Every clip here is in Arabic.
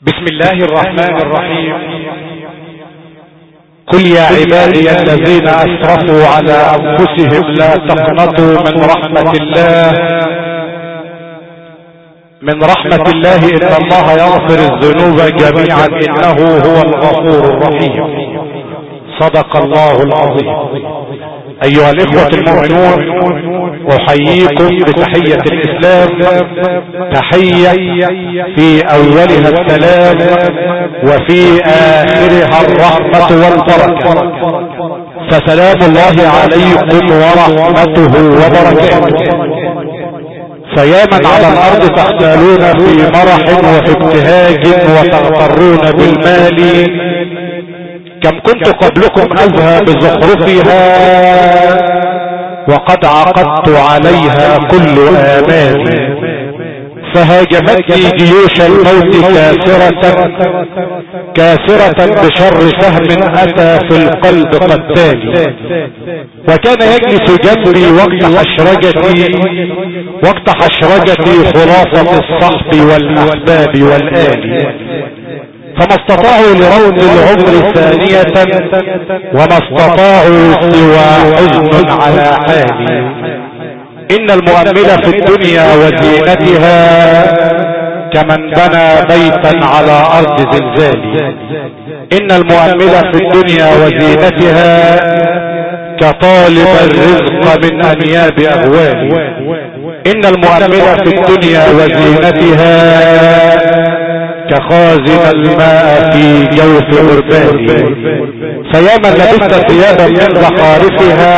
بسم الله الرحمن الرحيم. قل يا عبادي الذين اسرفوا على انفسهم لا تقنطوا من رحمة الله، من رحمة الله ان الله يغفر الذنوب جميعا انه هو الغفور الرحيم. صدق الله العظيم. ايها الاخوة المؤمنون، احييكم بتحية الاسلام، تحية في اولها السلام وفي اخرها الرحمة والبركة، فسلام الله عليكم ورحمته وبركاته. فيا من على الارض تختالون في مرح وفي ابتهاج وتغترون بالمال، كم كنت قبلكم اذهى بزخرفها وقد عقدت عليها كل آمالي، فهاجمتني جيوش الموت كاسرة بشر سهم أتى في القلب قتالي، وكان يجلس جنبي وقت حشرجتي خلاصة الصحب والأحباب والآل، فما استطاعوا لرد العمر ثانية وما استطاعوا سوى حزن على حالي. ان المؤمل في الدنيا وزينتها كمن بنى بيتا على ارض زلزال، ان المؤمل في الدنيا وزينتها كطالب الرزق من انياب اغوال، ان المؤمل في الدنيا وزينتها كخازن الماء في جوف غربال، فيا من لبست ثيابا من زخارفها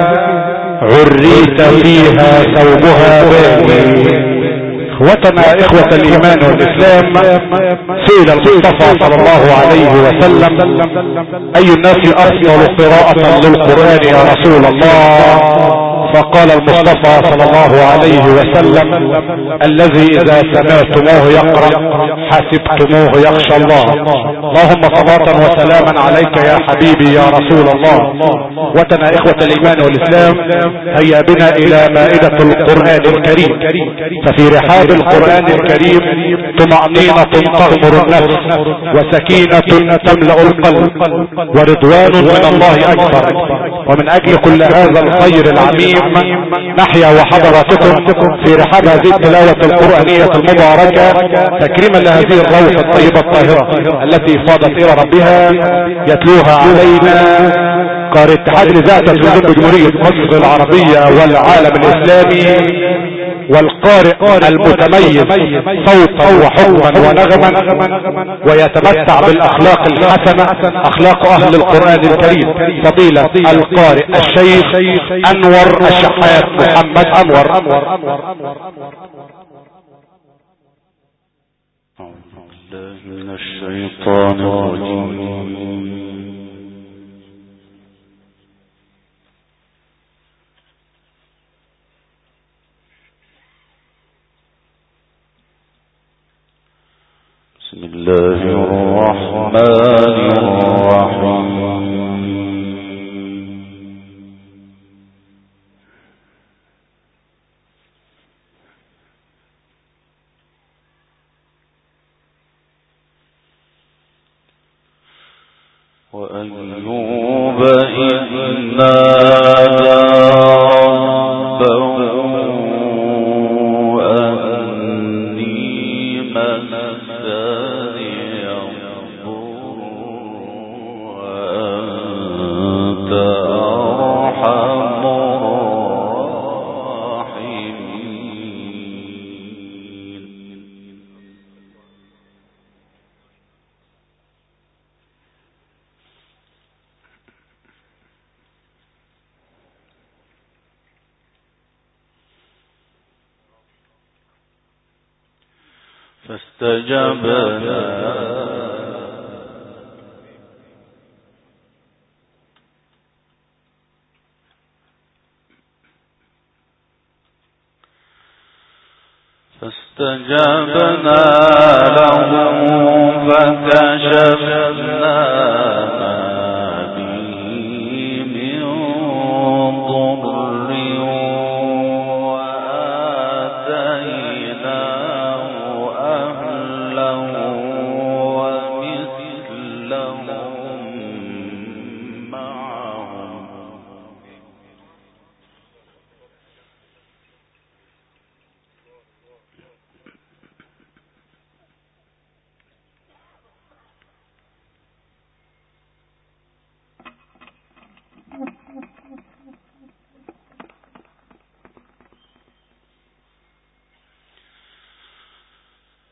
عريت فيها ثوبها بالي. اخوتنا اخوة الايمان والاسلام، سئل المصطفى صلى الله عليه وسلم: اي الناس افضل قراءة للقرآن يا رسول الله؟ فقال المصطفى صلى الله عليه وسلم: الذي اذا سمعتموه يقرأ حسبتموه يخشى الله. اللهم صلاة وسلاما عليك يا حبيبي يا رسول الله. وتنا اخوة الايمان والاسلام، هيا بنا الى مائدة القرآن الكريم، ففي رحاب القرآن الكريم طمأنينة تغمر النفس، وسكينة تملأ القلب، ورضوان من الله اكبر. ومن اجل كل هذا الخير العميم نحيا وحضراتكم في رحاب هذه التلاوة القرآنية المباركة تكريما لهذه الروح الطيبة الطاهرة التي فاضت الى ربها. يتلوها علينا قارئ اتحاد الاذاعة تلفزيون بجمهورية مصر العربية والعالم الاسلامي، والقارئ المتميز صوتا وحكما ونغما، ويتمتع بالاخلاق الحسنة، اخلاق اهل القرآن الكريم، فضيلة القارئ الشيخ انور الشحات محمد انور. من الشيطان الرجيم. بسم الله الرحمن الرحيم. وأيوب إذ نادى ربه فاستجبنا له فكشفنا ما به من ضر وآتيناه أهله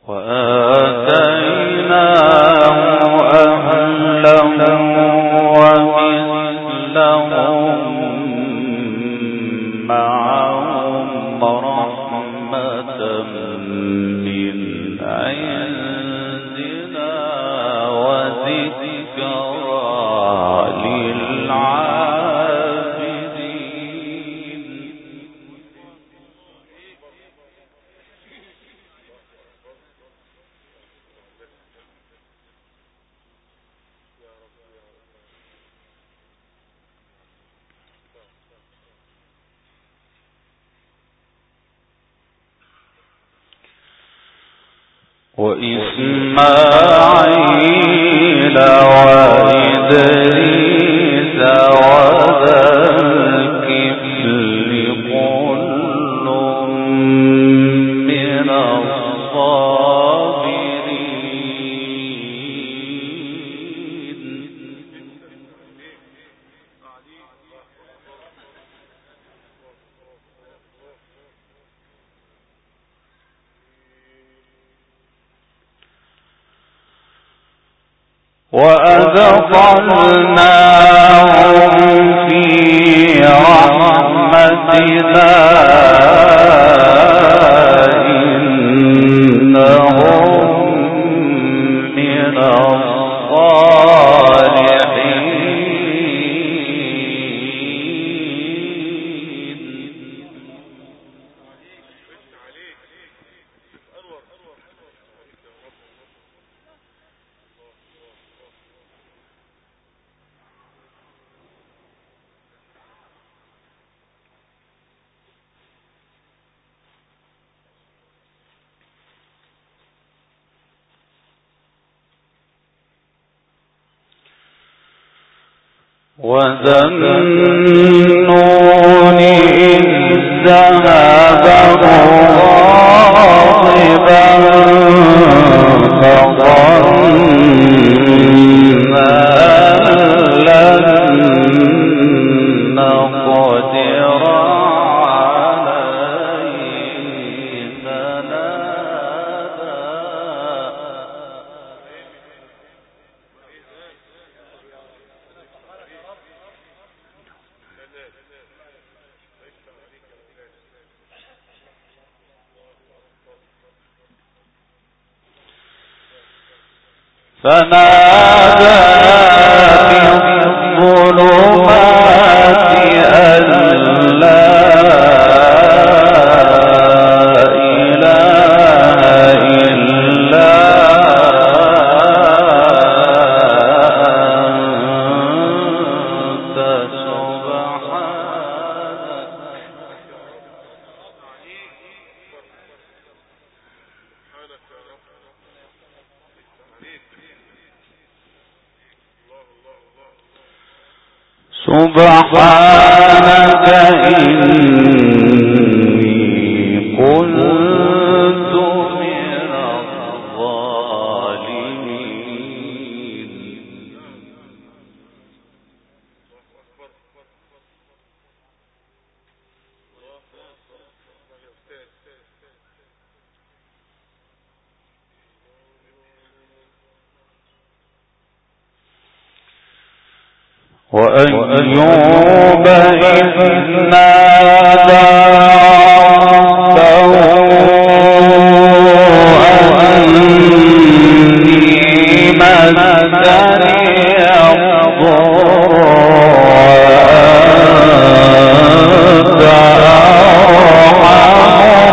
وإسماعيل وإدريس وذا الكفل كل من الصابرين وأدخلناهم في رحمتنا إنهم من وذا النون إذ ذهب مغاضبا فظن أن لن نقدر عليه فنادى في الظلمات أن لا إله إلا أنت سبحانك إني كنت من الظالمين وأيوب إذ نادى ربه أني مسني الضر وأنت أرحم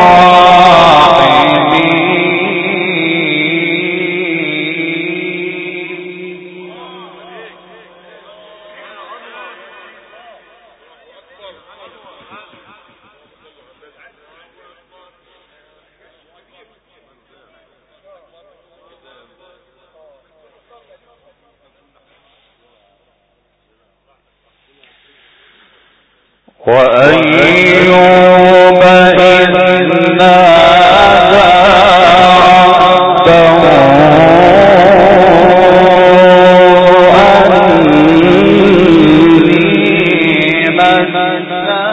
وأيوب إذ نادى ربه أني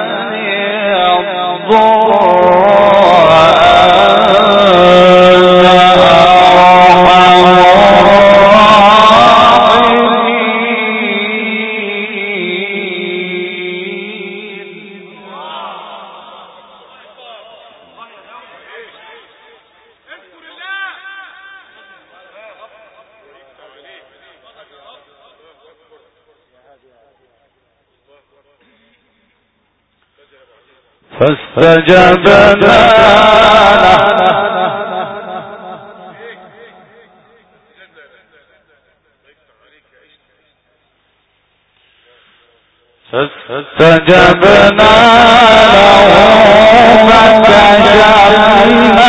مسني الضر وأنت فاستجبنا له فكشفنا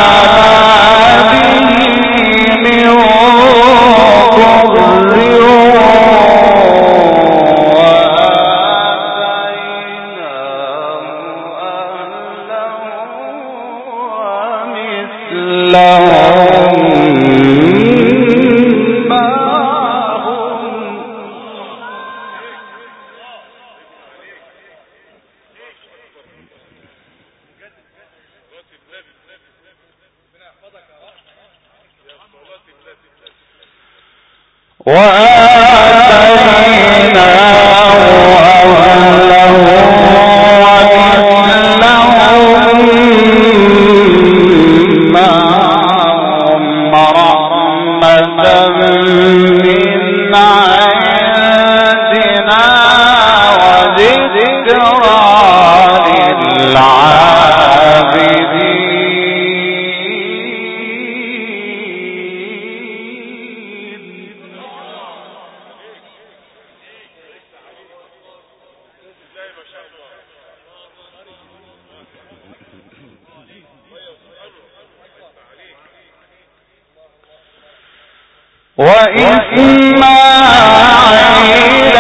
وإسماعيل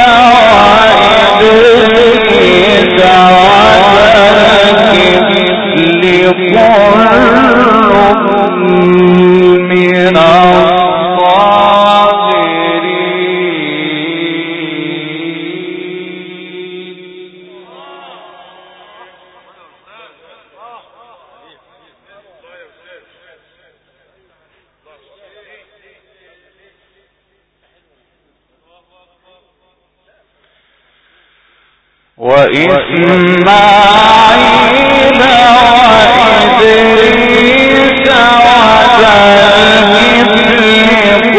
وإدريس وذا الكفل كل من وإسماعيل وإدريس وذا الكفل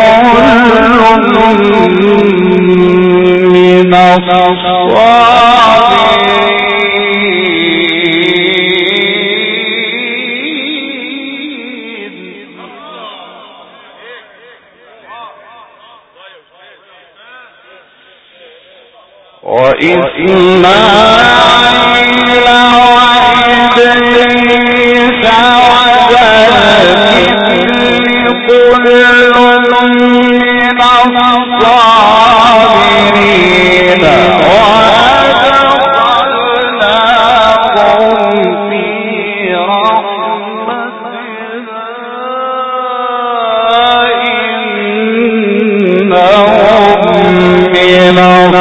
كل من وإسماعيل وإدريس وذا الكفل كل من الصابرين وأدخلناهم في رحمتنا إنهم من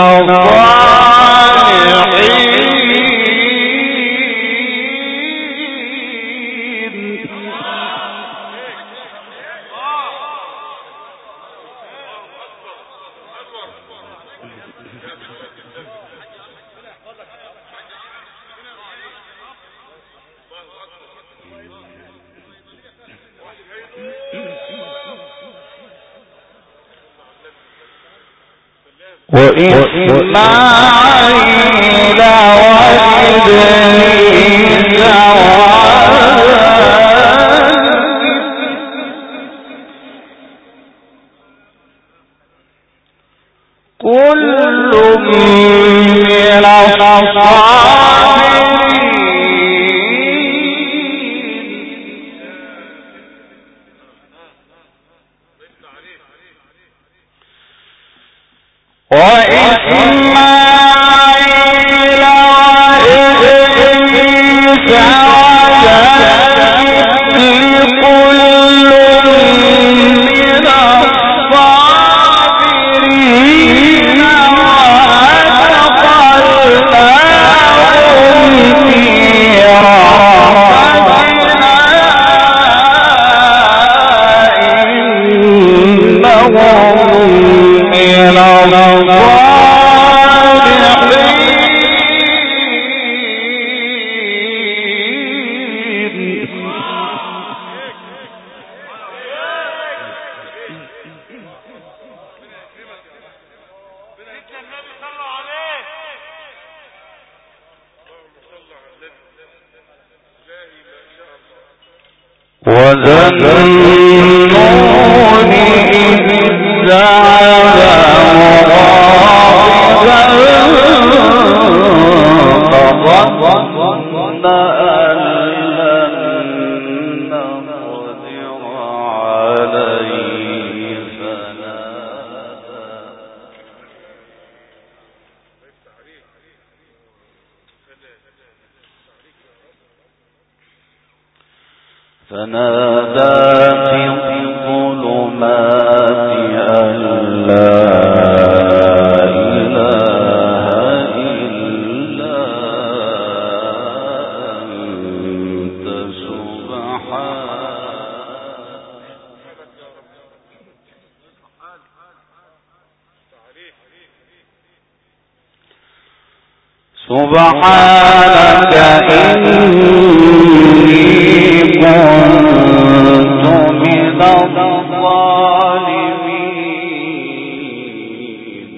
وإسماعيل وإدريس كل من وإسماعيل وإدريس وذا الكفل كل من الصابرين وأدخلناهم في رحمتنا إنهم من الصالحين النون إذ ذهب مغاضبا فظن أن لن نقدر عليه فنادى في الظلمات أن لا إله إلا أنت سبحانك إني كنت من الظالمين.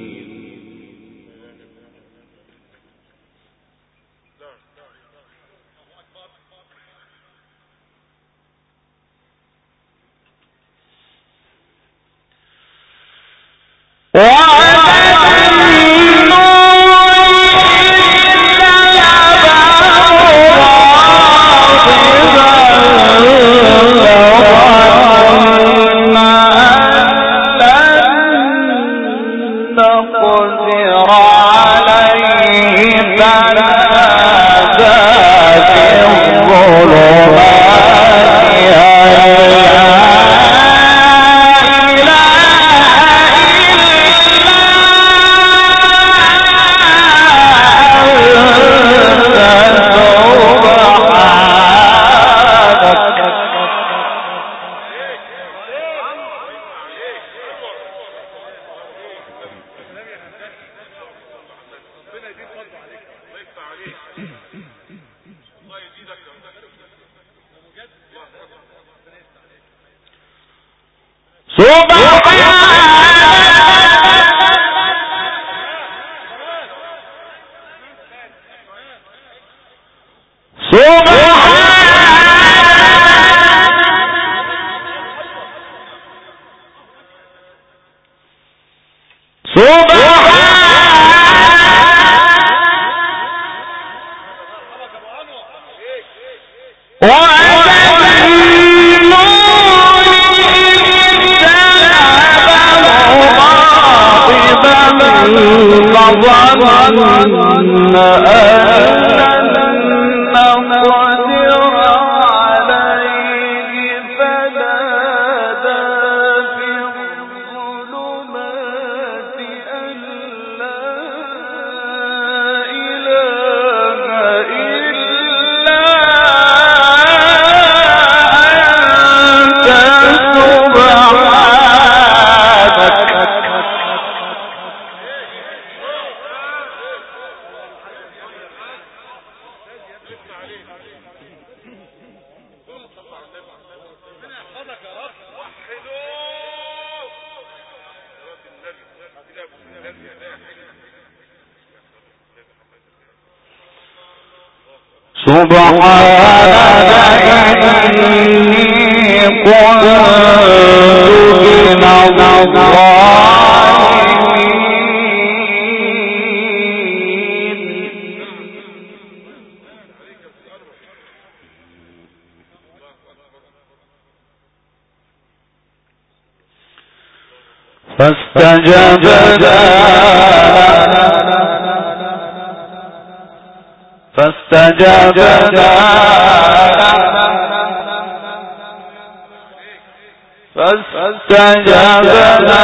فاستجبنا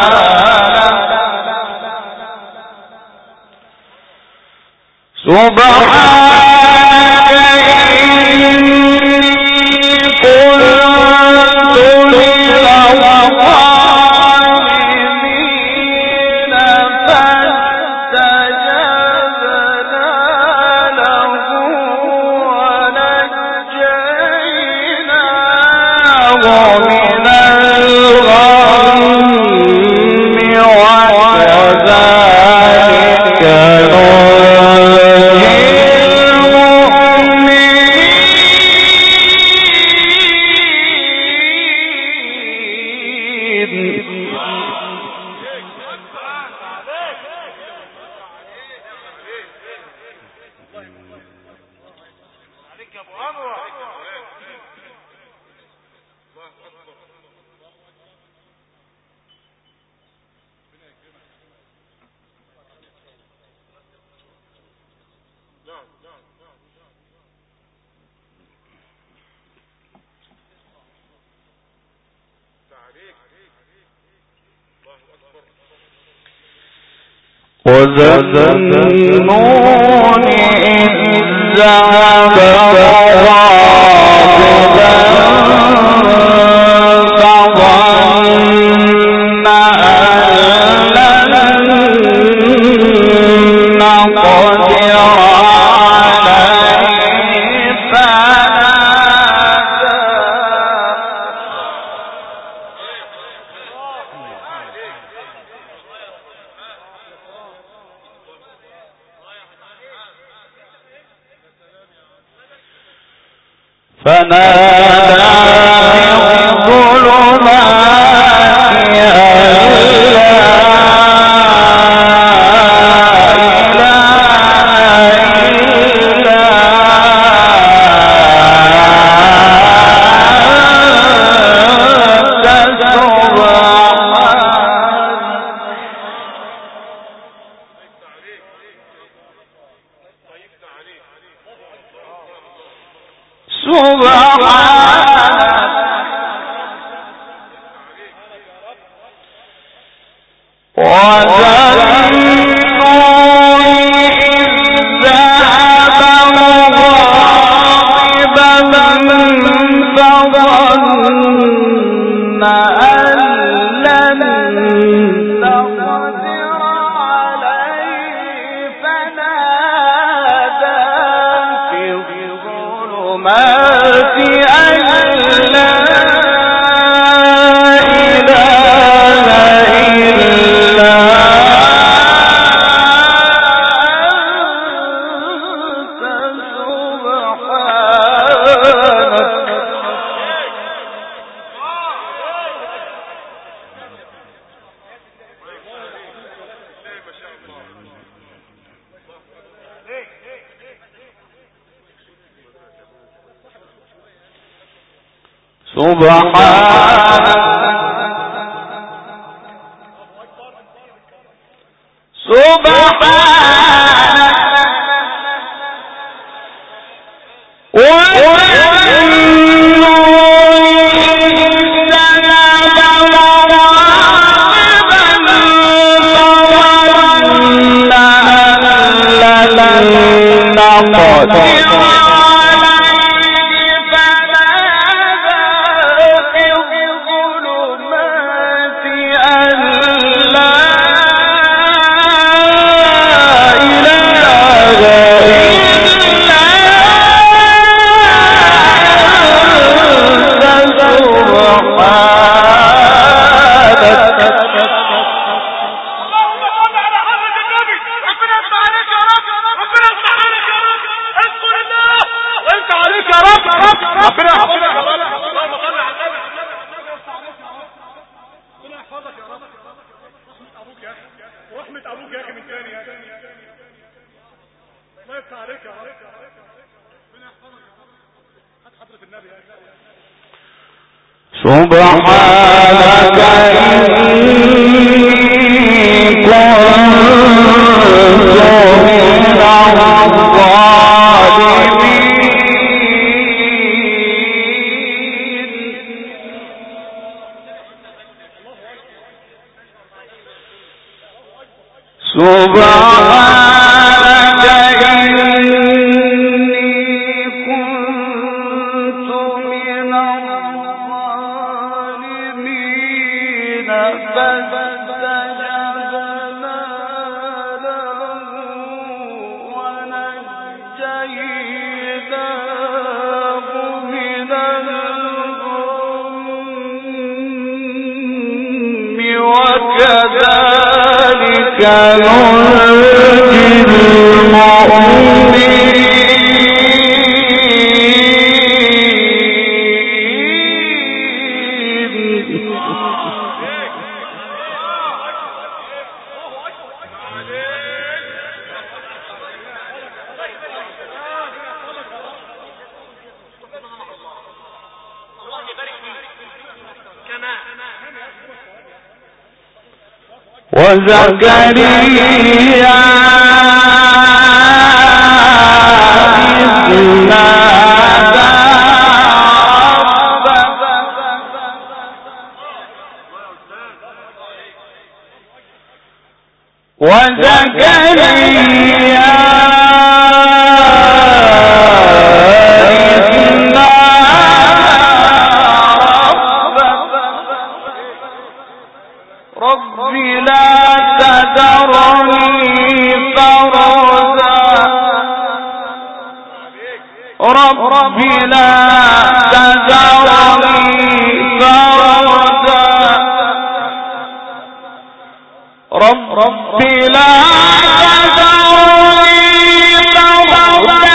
سبحانك إني كنت من الظالمين فاستجبنا له ونجيناه من الغم وكذلك ننجي وذنون إذ ذهب مغاضبا فظن أن لن نقدر عليه فنادى في الظلمات أن لا وزكريا إذ نادى رب لا تذرني فردا رب لا تذرني فردا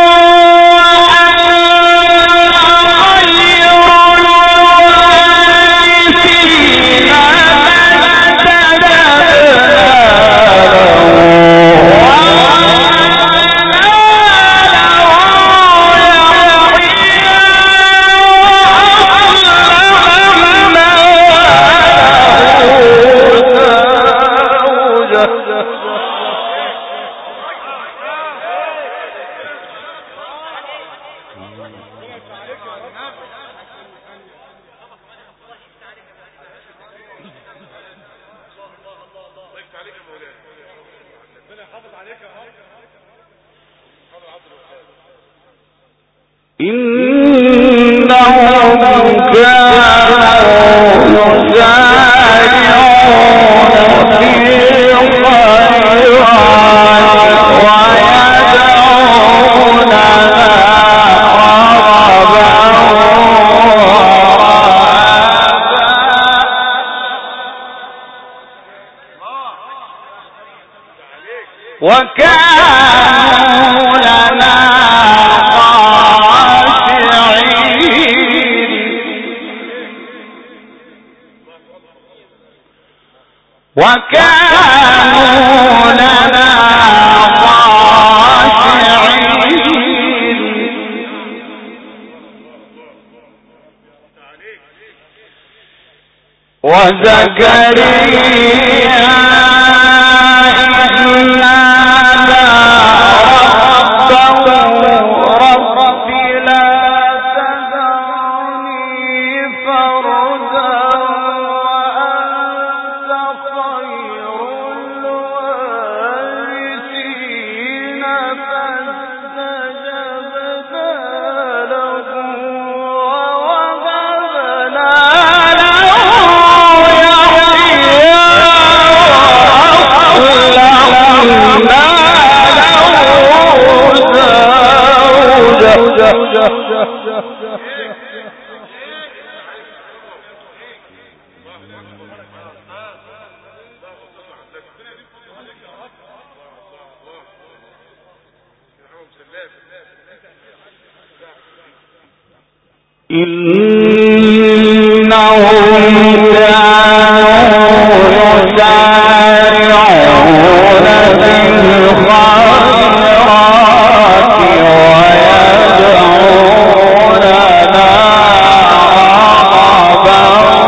إنهم كانوا يسارعون في الخيرات ويدعوننا رغبا ورهبا وكانوا لنا وكانوا لنا خاشعين وزكريا إذ نادى ربه رب لا تذرني فردا إنهم كانوا يسارعون في الخيرات ويدعوننا رغبا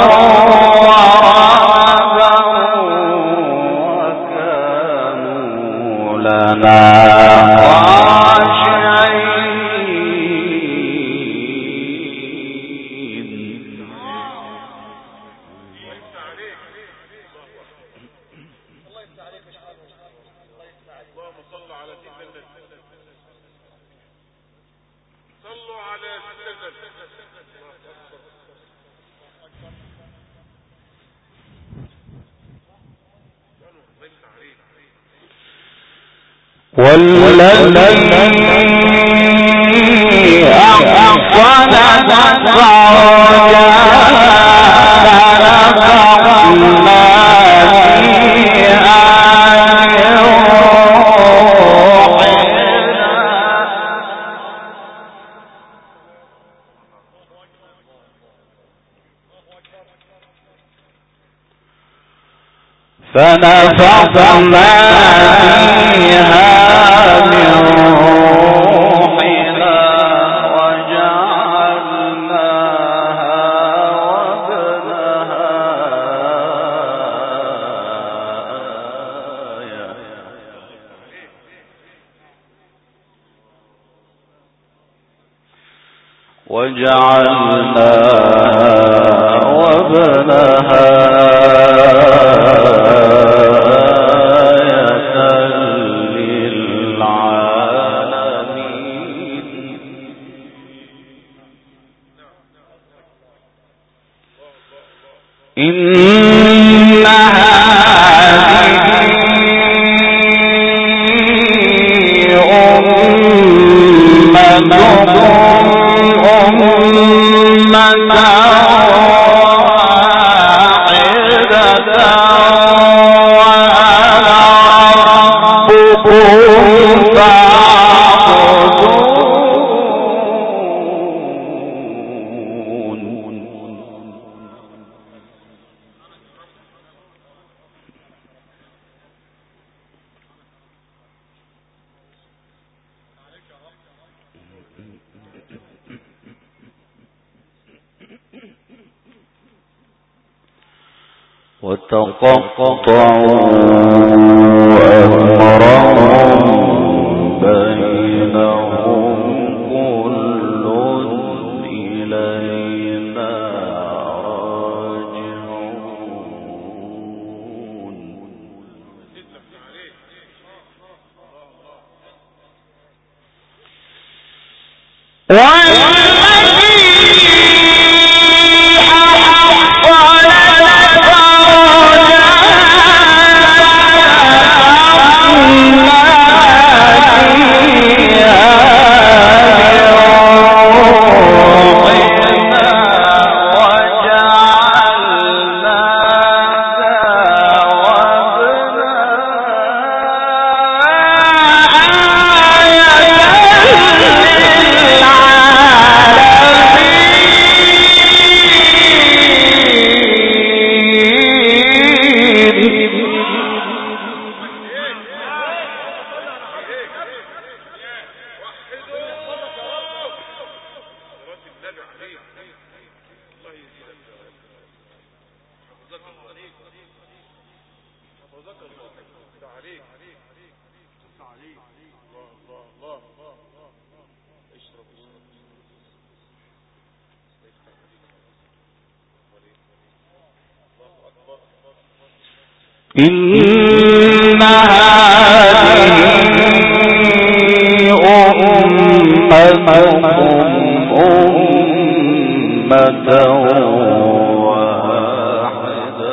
ورهبا وكانوا لنا والذي أحصنت فرجها فنفخنا فيها من روحنا فنفخنا فيها من روحنا وجعلناها وابنها وجعلنا وابنها آية للعالمين إن وتقطعوا أمرهم بينهم كل إلينا راجعون إن هذه أمتكم أمة واحدة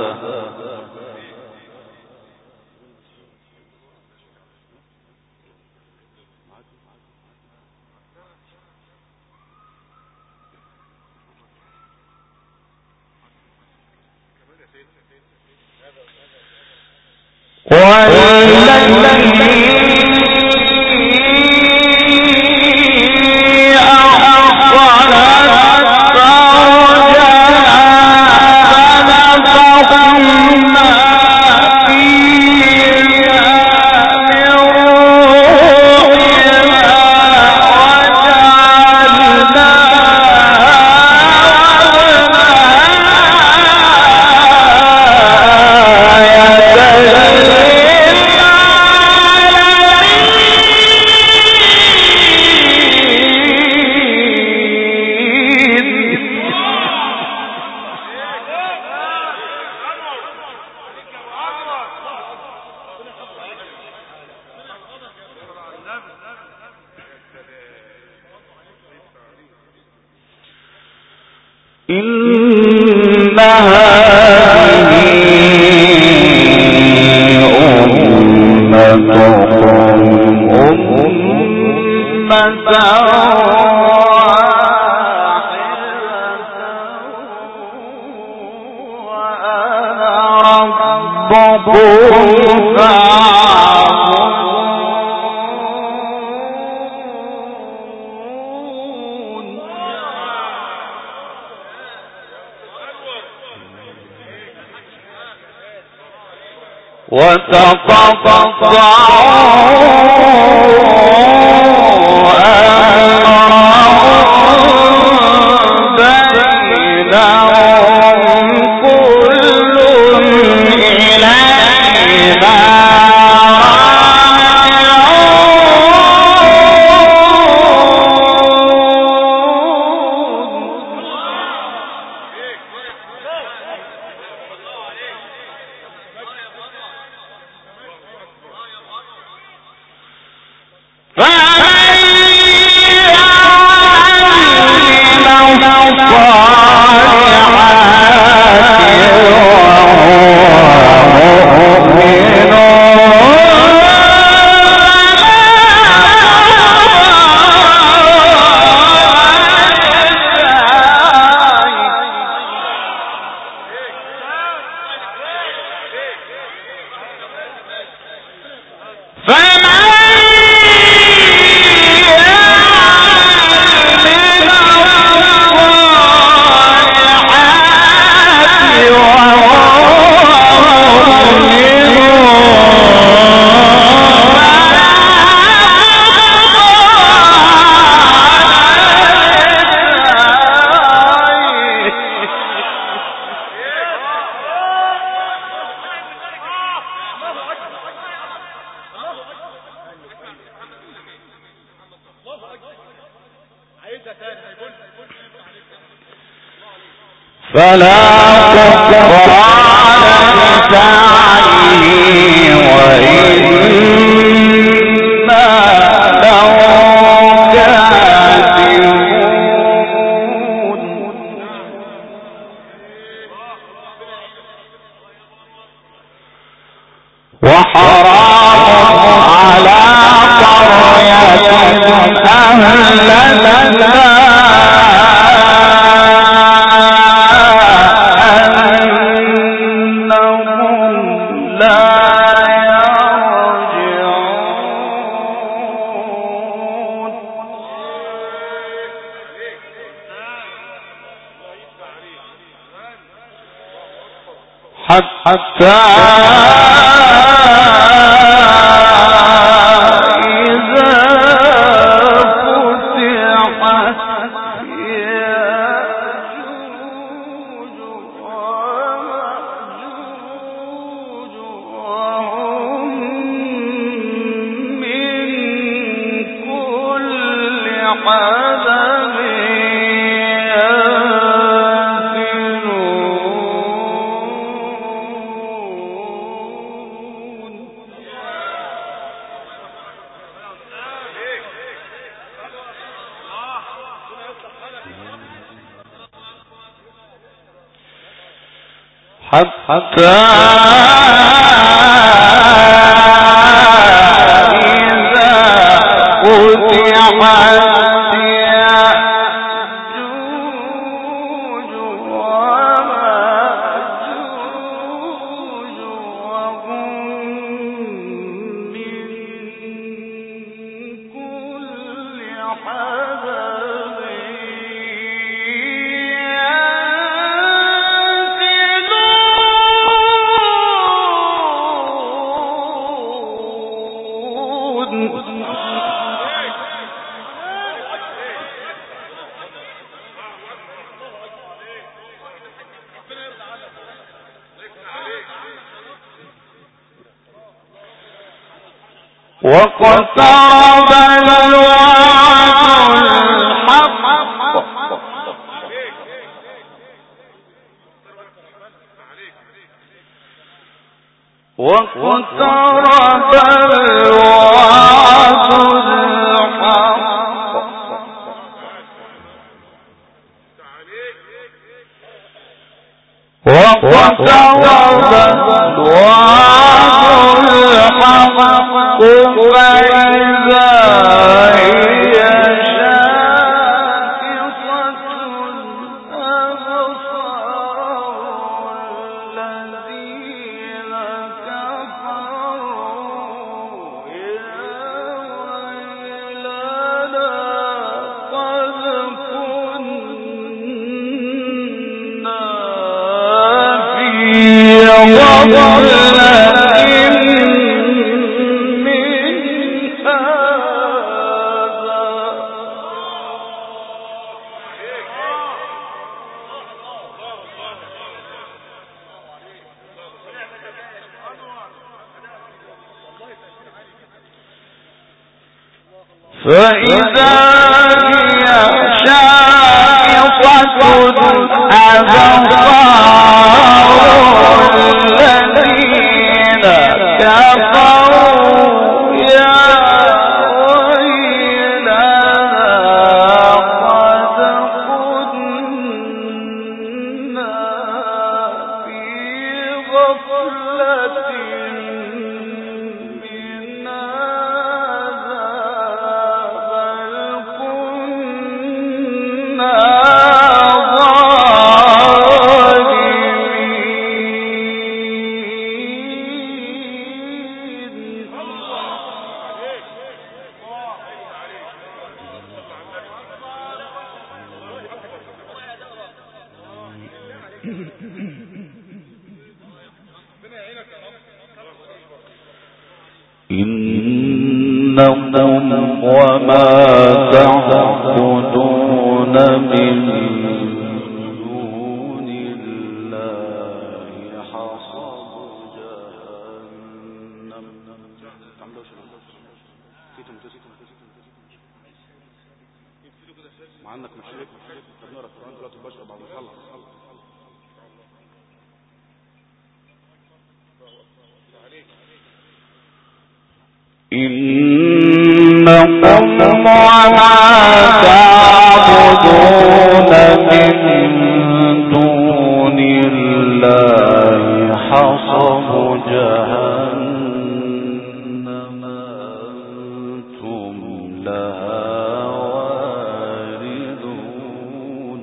إن هذه أمتكم أمة وأنا ربكم وتقطعوا أمرهم بينهم كل إلينا راجعون فلا كفران لسعيه وإنا له كاتبون وحرام على قرية أهلكناها حتى إذا فتحت يأجوج ومأجوج وهم من كل حدب حتى إذا فتحت يأجوج ومأجوج وهم من كل حدب واقترب الوعد الحق واقترب الوعد الحق واقترب الوعد الحق فإذا هي شاخصة أبصار الذين كفروا يا ويلنا قد كنا في غفلة فإذا هي شاخصة أبصار الذين كفروا يا ويلنا إنكم وما تعبدون من دون الله حصب جهنم مع انك مش شايف بنقرا القرآن دلوقتي مباشر بعد ما نخلص. إنكم وما تعبدون من دون الله حصب جهنم أنتم لها واردون.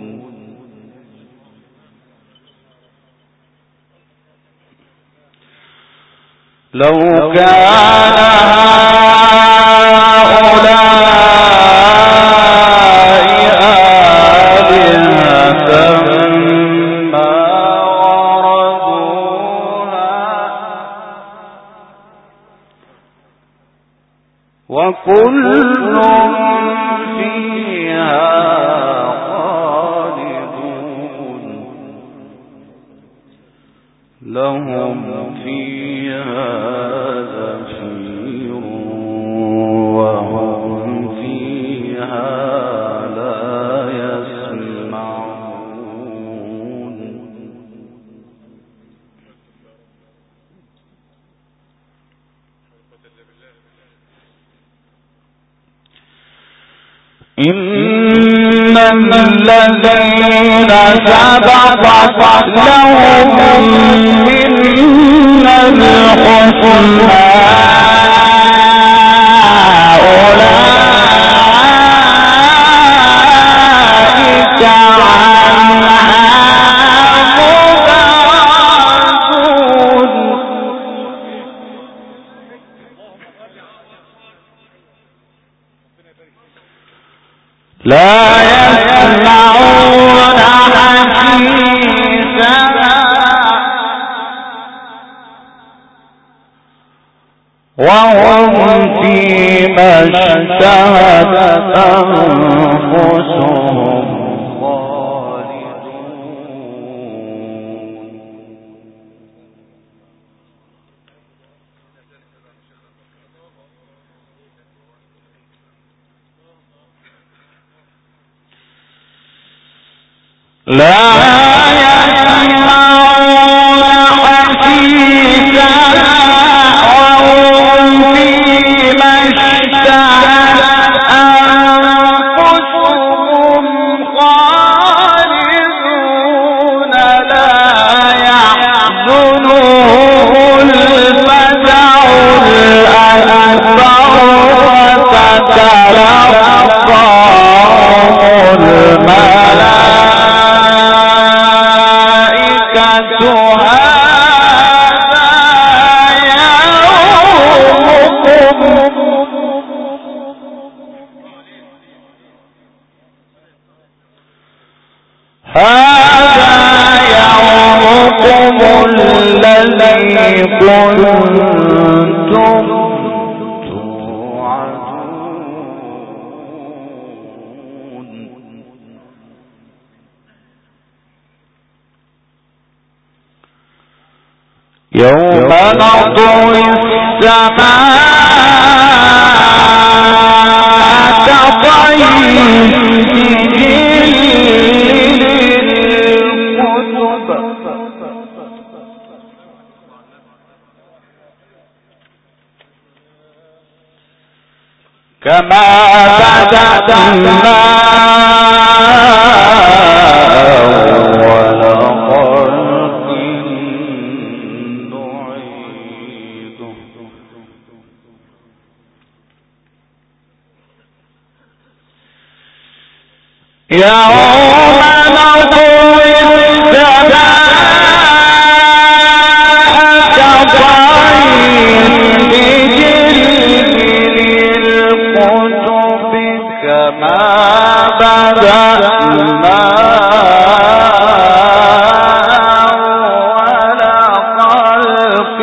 لو كان وكل فيها خالدون لهم فيها زفير وهم فيها لا يسمعون. إن الذين سبقت لهم منا الحسنى أولئك عنها مبعدون. لا يسمعون حسيسها وهم فيما اشتهت أنفسهم خالدون. لا يسمعون حسيسها وهم فيما اشتهت أنفسهم خالدون. لا يحزنهم الفزع الأكبر وتتلقاهم الملائكة هذا يومكم الذي كنتم توعدون. يوم نطوي السماء كطي السجل للكتب كما بدأنا أول خلق يوم نطوي السماء كطي الكتب كما بدأنا أول خلق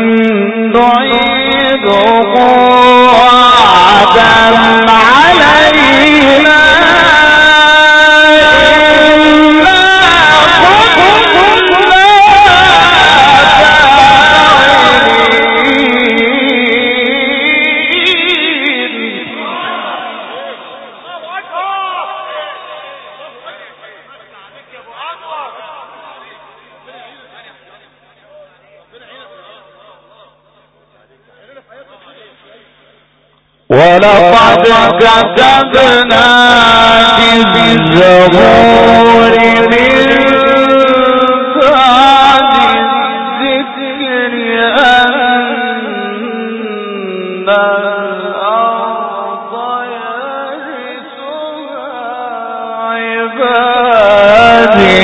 نعيده وعدا علينا ولقد كتبنا في الزبور من بعد الذكر أن الأرض يرثها عبادي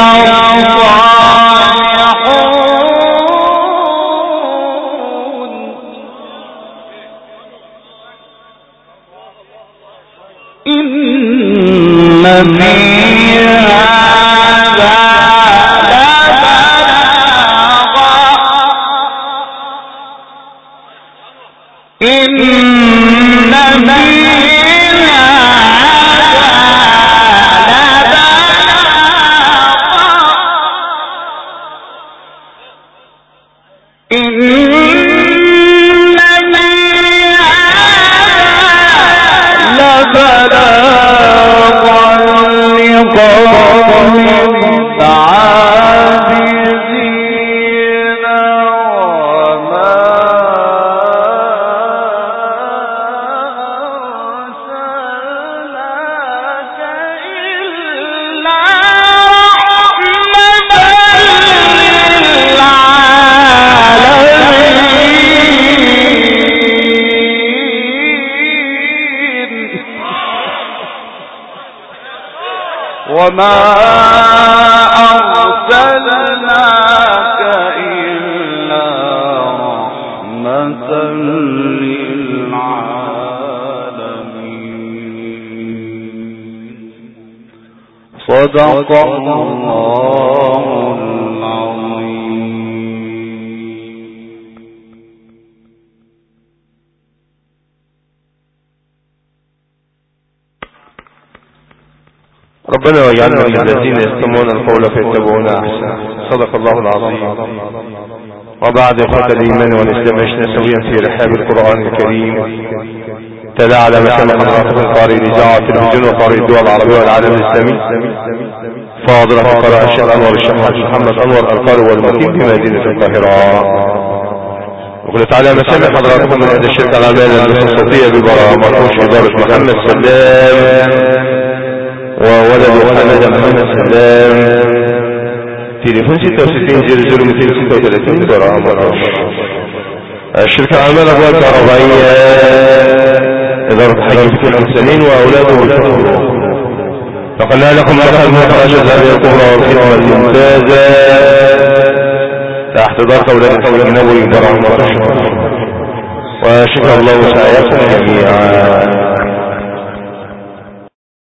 وما أرسلناك إلا رحمة للعالمين. صدق الله العظيم. ربنا واجعلنا من الذين يستمعون القول فيتبعون احسنه. صدق الله العظيم. وبعد اخوة الايمان والاسلام عشنا سويا في رحاب القرآن الكريم. تلا على مسامع حضراتكم قارئ الاذاعة والتلفزيون وقارئ الدول العربية والعالم الاسلامي فاضل قراءة الشيخ انور الشيخ محمد انور القارئ والمقيم بمدينة القاهرة. وقلت على مسامع حضراتكم من هذا الشركة العالمية الصوتية ببرامج إدارة محمد سلام وولد حمد محمد سلام. تليفون 6600 برامج. الشركة العالمية الأبواب الكهربائية إدارة حاج فتح المسلمين وأولاده والفقراء. نقلنا لكم مرحبا مخرجة هذه القرى والخدمة الممتازة تحت ضغط أولاد القول النبوي برامج. وشكر الله سعيكم جميعا.